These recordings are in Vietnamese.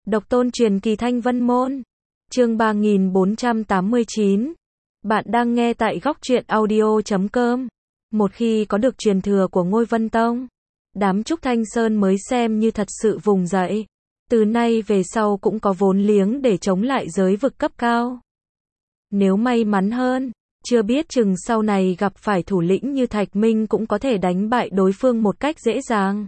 Độc tôn truyền kỳ Thanh Vân Môn. Chương 3489. Bạn đang nghe tại góc truyện audio.com. Một khi có được truyền thừa của Ngôi Vân Tông, đám Trúc Thanh Sơn mới xem như thật sự vùng dậy. Từ nay về sau cũng có vốn liếng để chống lại giới vực cấp cao. Nếu may mắn hơn, chưa biết chừng sau này gặp phải thủ lĩnh như Thạch Minh cũng có thể đánh bại đối phương một cách dễ dàng.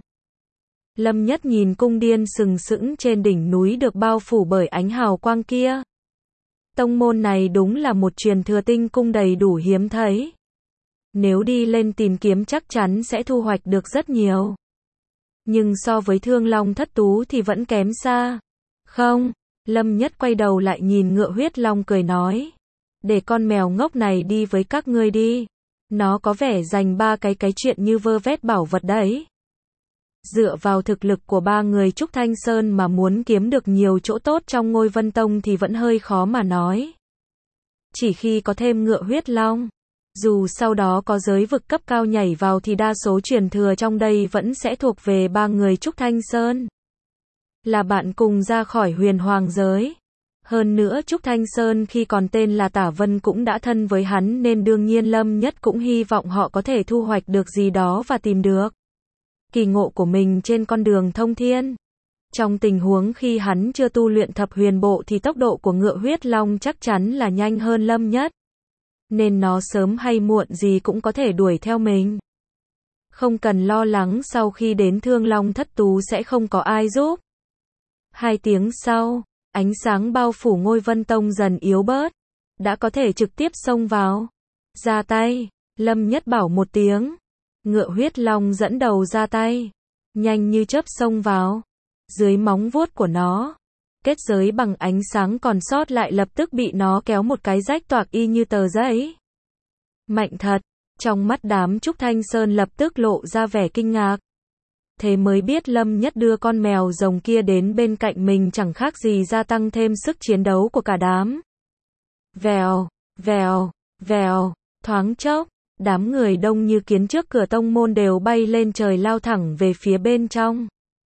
Lâm Nhất nhìn cung điên sừng sững trên đỉnh núi được bao phủ bởi ánh hào quang kia. Tông môn này đúng là một truyền thừa tinh cung đầy đủ hiếm thấy. Nếu đi lên tìm kiếm chắc chắn sẽ thu hoạch được rất nhiều. Nhưng so với Thương Long Thất Tú thì vẫn kém xa. Không, Lâm Nhất quay đầu lại nhìn Ngựa Huyết Long cười nói. Để con mèo ngốc này đi với các ngươi đi. Nó có vẻ dành ba cái chuyện như vơ vét bảo vật đấy. Dựa vào thực lực của ba người Trúc Thanh Sơn mà muốn kiếm được nhiều chỗ tốt trong Ngôi Vân Tông thì vẫn hơi khó mà nói. Chỉ khi có thêm Ngựa Huyết Long, dù sau đó có giới vực cấp cao nhảy vào thì đa số truyền thừa trong đây vẫn sẽ thuộc về ba người Trúc Thanh Sơn. Là bạn cùng ra khỏi Huyền Hoàng giới. Hơn nữa Trúc Thanh Sơn khi còn tên là Tả Vân cũng đã thân với hắn nên đương nhiên Lâm Nhất cũng hy vọng họ có thể thu hoạch được gì đó và tìm được kỳ ngộ của mình trên con đường thông thiên. Trong tình huống khi hắn chưa tu luyện thập huyền bộ thì tốc độ của Ngựa Huyết Long chắc chắn là nhanh hơn Lâm Nhất. Nên nó sớm hay muộn gì cũng có thể đuổi theo mình. Không cần lo lắng sau khi đến Thương Long Thất Tú sẽ không có ai giúp. 2 tiếng sau, ánh sáng bao phủ Ngôi Vân Tông dần yếu bớt. Đã có thể trực tiếp xông vào. Ra tay, Lâm Nhất bảo một tiếng. Ngựa Huyết Long dẫn đầu ra tay. Nhanh như chớp xông vào. Dưới móng vuốt của nó, kết giới bằng ánh sáng còn sót lại lập tức bị nó kéo một cái rách toạc y như tờ giấy. Mạnh thật, trong mắt đám Trúc Thanh Sơn lập tức lộ ra vẻ kinh ngạc. Thế mới biết Lâm Nhất đưa con mèo rồng kia đến bên cạnh mình chẳng khác gì gia tăng thêm sức chiến đấu của cả đám. Vèo, vèo, vèo, thoáng chốc, đám người đông như kiến trước cửa tông môn đều bay lên trời lao thẳng về phía bên trong.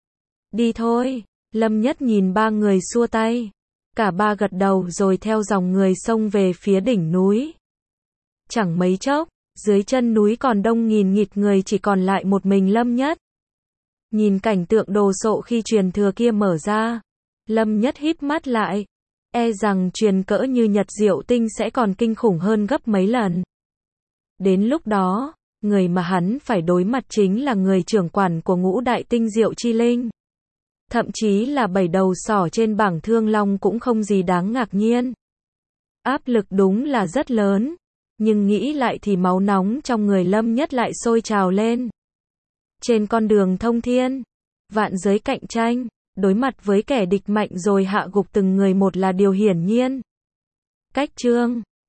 Đi thôi, Lâm Nhất nhìn ba người xua tay. Cả ba gật đầu rồi theo dòng người xông về phía đỉnh núi. Chẳng mấy chốc, dưới chân núi còn đông nghìn nghịt người chỉ còn lại một mình Lâm Nhất. Nhìn cảnh tượng đồ sộ khi truyền thừa kia mở ra, Lâm Nhất híp mắt lại. E rằng truyền cỡ như Nhật Diệu Tinh sẽ còn kinh khủng hơn gấp mấy lần. Đến lúc đó, người mà hắn phải đối mặt chính là người trưởng quản của ngũ đại tinh diệu chi linh. Thậm chí là 7 đầu sỏ trên bảng Thương Long cũng không gì đáng ngạc nhiên. Áp lực đúng là rất lớn, nhưng nghĩ lại thì máu nóng trong người Lâm Nhất lại sôi trào lên. Trên con đường thông thiên, vạn giới cạnh tranh, đối mặt với kẻ địch mạnh rồi hạ gục từng người một là điều hiển nhiên. Cách chương